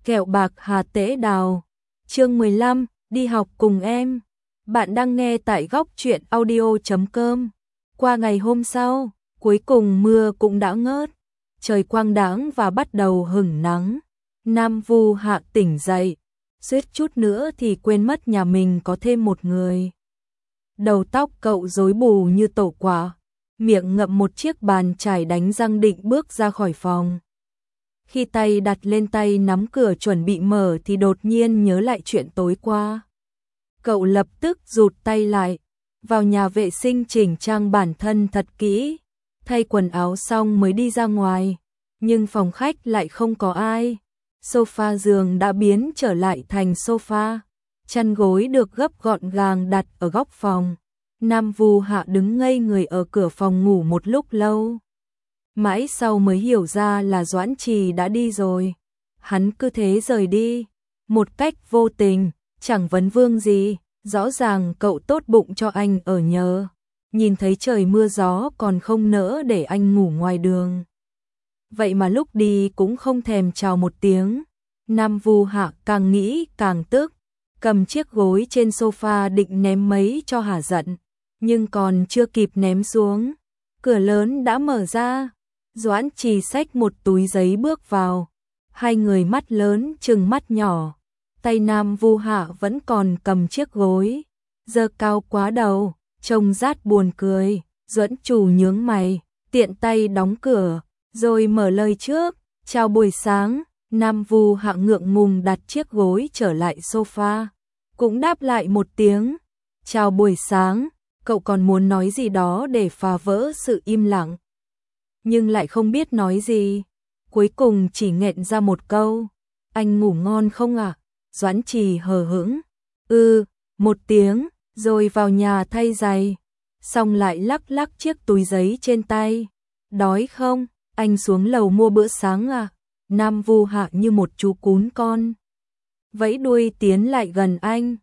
Kẹo bạc Hà Tễ Đào. Chương 15, đi học cùng em. Bạn đang nghe tại góc truyện audio.com. Qua ngày hôm sau, cuối cùng mưa cũng đã ngớt, trời quang đãng và bắt đầu hửng nắng. Nam Vu Hạ tỉnh dậy, suýt chút nữa thì quên mất nhà mình có thêm một người. Đầu tóc cậu rối bù như tổ quả, miệng ngậm một chiếc bàn chải đánh răng định bước ra khỏi phòng. Khi tay đặt lên tay nắm cửa chuẩn bị mở thì đột nhiên nhớ lại chuyện tối qua. Cậu lập tức rụt tay lại, vào nhà vệ sinh chỉnh trang bản thân thật kỹ, thay quần áo xong mới đi ra ngoài, nhưng phòng khách lại không có ai. Sofa giường đã biến trở lại thành sofa, chăn gối được gấp gọn gàng đặt ở góc phòng. Nam Vu Hạ đứng ngây người ở cửa phòng ngủ một lúc lâu. Mãi sau mới hiểu ra là Doãn Trì đã đi rồi. Hắn cứ thế rời đi, một cách vô tình, chẳng vấn vương gì. Rõ ràng cậu tốt bụng cho anh ở nhờ, nhìn thấy trời mưa gió còn không nỡ để anh ngủ ngoài đường. Vậy mà lúc đi cũng không thèm chào một tiếng. Nam Vu Hạ càng nghĩ càng tức, cầm chiếc gối trên sofa định ném mấy cho hả giận, nhưng còn chưa kịp ném xuống, cửa lớn đã mở ra. Doãn Trì xách một túi giấy bước vào, hai người mắt lớn trừng mắt nhỏ. Tay Nam Vu Hạ vẫn còn cầm chiếc gối, giơ cao quá đầu, trông rát buồn cười. Duẫn Chủ nhướng mày, tiện tay đóng cửa, rồi mở lời trước. Chào buổi sáng. Nam Vu Hạ ngượng ngùng đặt chiếc gối trở lại sofa, cũng đáp lại một tiếng. Chào buổi sáng. Cậu còn muốn nói gì đó để phá vỡ sự im lặng, nhưng lại không biết nói gì. Cuối cùng chỉ nghẹn ra một câu. Anh ngủ ngon không ạ? Doãn Trì hờ hững. Một tiếng, rồi vào nhà thay giày. Xong lại lắc lắc chiếc túi giấy trên tay. Đói không? Anh xuống lầu mua bữa sáng à? Nam Vu Hạ như một chú cún con, vẫy đuôi tiến lại gần anh.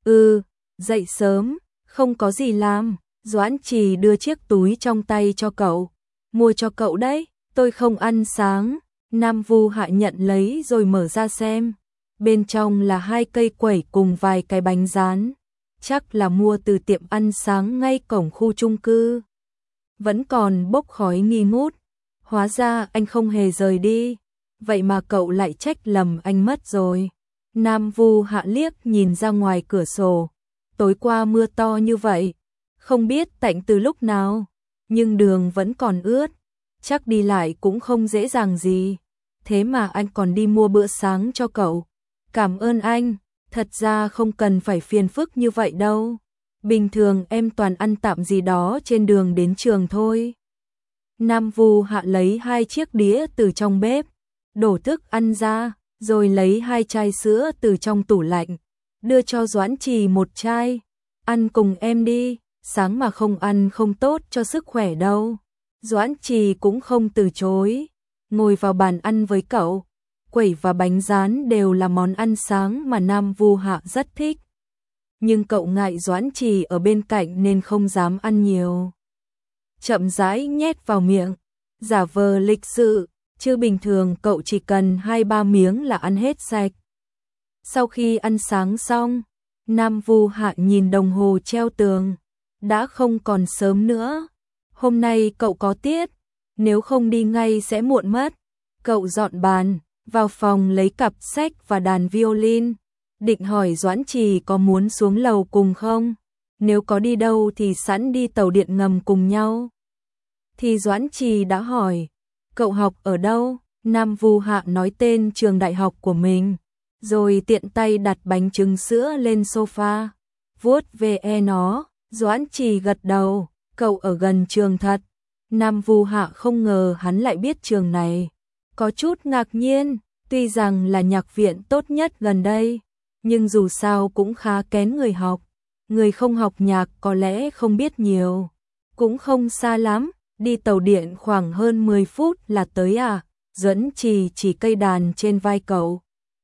Dậy sớm, không có gì làm. Doãn Trì đưa chiếc túi trong tay cho cậu. Mua cho cậu đấy, tôi không ăn sáng. Nam Vu Hạ nhận lấy rồi mở ra xem. Bên trong là 2 cây quẩy cùng vài cái bánh rán, chắc là mua từ tiệm ăn sáng ngay cổng khu chung cư. Vẫn còn bốc khói nghi ngút. Hóa ra anh không hề rời đi, vậy mà cậu lại trách lầm anh mất rồi. Nam Vu Hạ liếc nhìn ra ngoài cửa sổ. Tối qua mưa to như vậy, không biết tạnh từ lúc nào, nhưng đường vẫn còn ướt, chắc đi lại cũng không dễ dàng gì. Thế mà anh còn đi mua bữa sáng cho cậu. Cảm ơn anh, thật ra không cần phải phiền phức như vậy đâu. Bình thường em toàn ăn tạm gì đó trên đường đến trường thôi. Nam Vu Hạ lấy 2 chiếc đĩa từ trong bếp, đổ thức ăn ra, rồi lấy 2 chai sữa từ trong tủ lạnh, đưa cho Doãn Trì một chai. Ăn cùng em đi, sáng mà không ăn không tốt cho sức khỏe đâu. Doãn Trì cũng không từ chối, ngồi vào bàn ăn với cậu. Quẩy và bánh rán đều là món ăn sáng mà Nam Vu Hạ rất thích, nhưng cậu ngại Doãn Trì ở bên cạnh nên không dám ăn nhiều. Chậm rãi nhét vào miệng, giả vờ lịch sự, chứ bình thường cậu chỉ cần 2-3 miếng là ăn hết sạch. Sau khi ăn sáng xong, Nam Vu Hạ nhìn đồng hồ treo tường, đã không còn sớm nữa. Hôm nay cậu có tiết, nếu không đi ngay sẽ muộn mất. Cậu dọn bàn, vào phòng lấy cặp sách và đàn violin, định hỏi Doãn Trì có muốn xuống lầu cùng không. Nếu có đi đâu thì sẵn đi tàu điện ngầm cùng nhau. Thì Doãn Trì đã hỏi, cậu học ở đâu? Nam Vu Hạ nói tên trường đại học của mình, rồi tiện tay đặt bánh trứng sữa lên sofa, vuốt ve nó. Doãn Trì gật đầu, cậu ở gần trường thật. Nam Vu Hạ không ngờ hắn lại biết trường này, có chút ngạc nhiên. Tuy rằng là nhạc viện tốt nhất gần đây, nhưng dù sao cũng khá kén người học. Người không học nhạc có lẽ không biết nhiều. Cũng không xa lắm, đi tàu điện khoảng hơn 10 phút là tới à? Doãn Trì chỉ cây đàn trên vai cậu,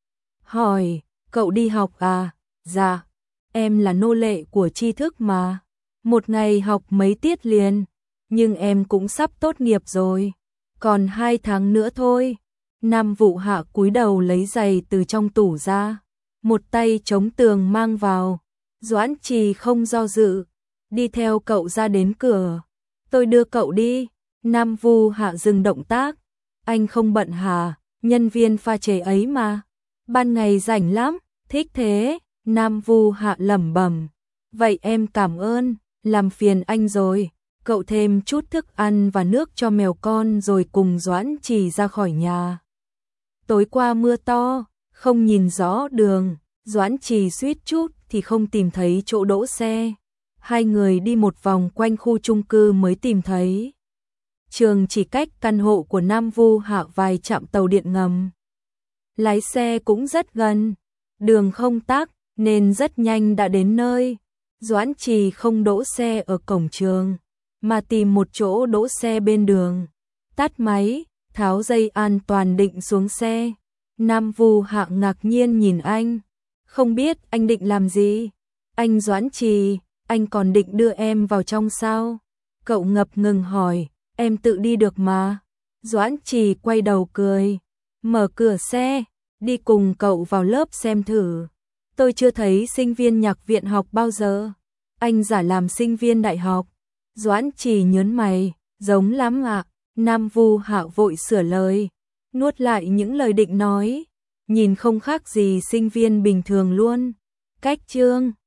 hỏi, cậu đi học à? Dạ, em là nô lệ của tri thức mà. Một ngày học mấy tiết liền, nhưng em cũng sắp tốt nghiệp rồi. Còn 2 tháng nữa thôi. Nam Vụ Hạ cúi đầu lấy giày từ trong tủ ra, một tay chống tường mang vào. Doãn Trì không do dự, đi theo cậu ra đến cửa. Tôi đưa cậu đi. Nam Vu Hạ dừng động tác. Anh không bận hả? Nhân viên pha chế ấy mà. Ban ngày rảnh lắm, thích thế. Nam Vu Hạ lẩm bẩm. Vậy em cảm ơn, làm phiền anh rồi. Cậu thêm chút thức ăn và nước cho mèo con rồi cùng Doãn Trì ra khỏi nhà. Tối qua mưa to, không nhìn rõ đường, Doãn Trì suýt chút thì không tìm thấy chỗ đỗ xe. Hai người đi một vòng quanh khu chung cư mới tìm thấy. Trường chỉ cách căn hộ của Nam Vu Hạ vài trạm tàu điện ngầm. Lái xe cũng rất gần, đường không tắc nên rất nhanh đã đến nơi. Doãn Trì không đỗ xe ở cổng trường, mà tìm một chỗ đỗ xe bên đường. Tắt máy, tháo dây an toàn định xuống xe. Nam Vu Hạ ngạc nhiên nhìn anh. Không biết anh định làm gì? Anh Doãn Trì, anh còn định đưa em vào trong sao? Cậu ngập ngừng hỏi, em tự đi được mà. Doãn Trì quay đầu cười, mở cửa xe, đi cùng cậu vào lớp xem thử. Tôi chưa thấy sinh viên nhạc viện học bao giờ. Anh giả làm sinh viên đại học. Doãn Trì nhớn mày, giống lắm ạ. Nam Vu Hạ vội sửa lời, nuốt lại những lời định nói. Nhìn không khác gì sinh viên bình thường luôn. Cách chương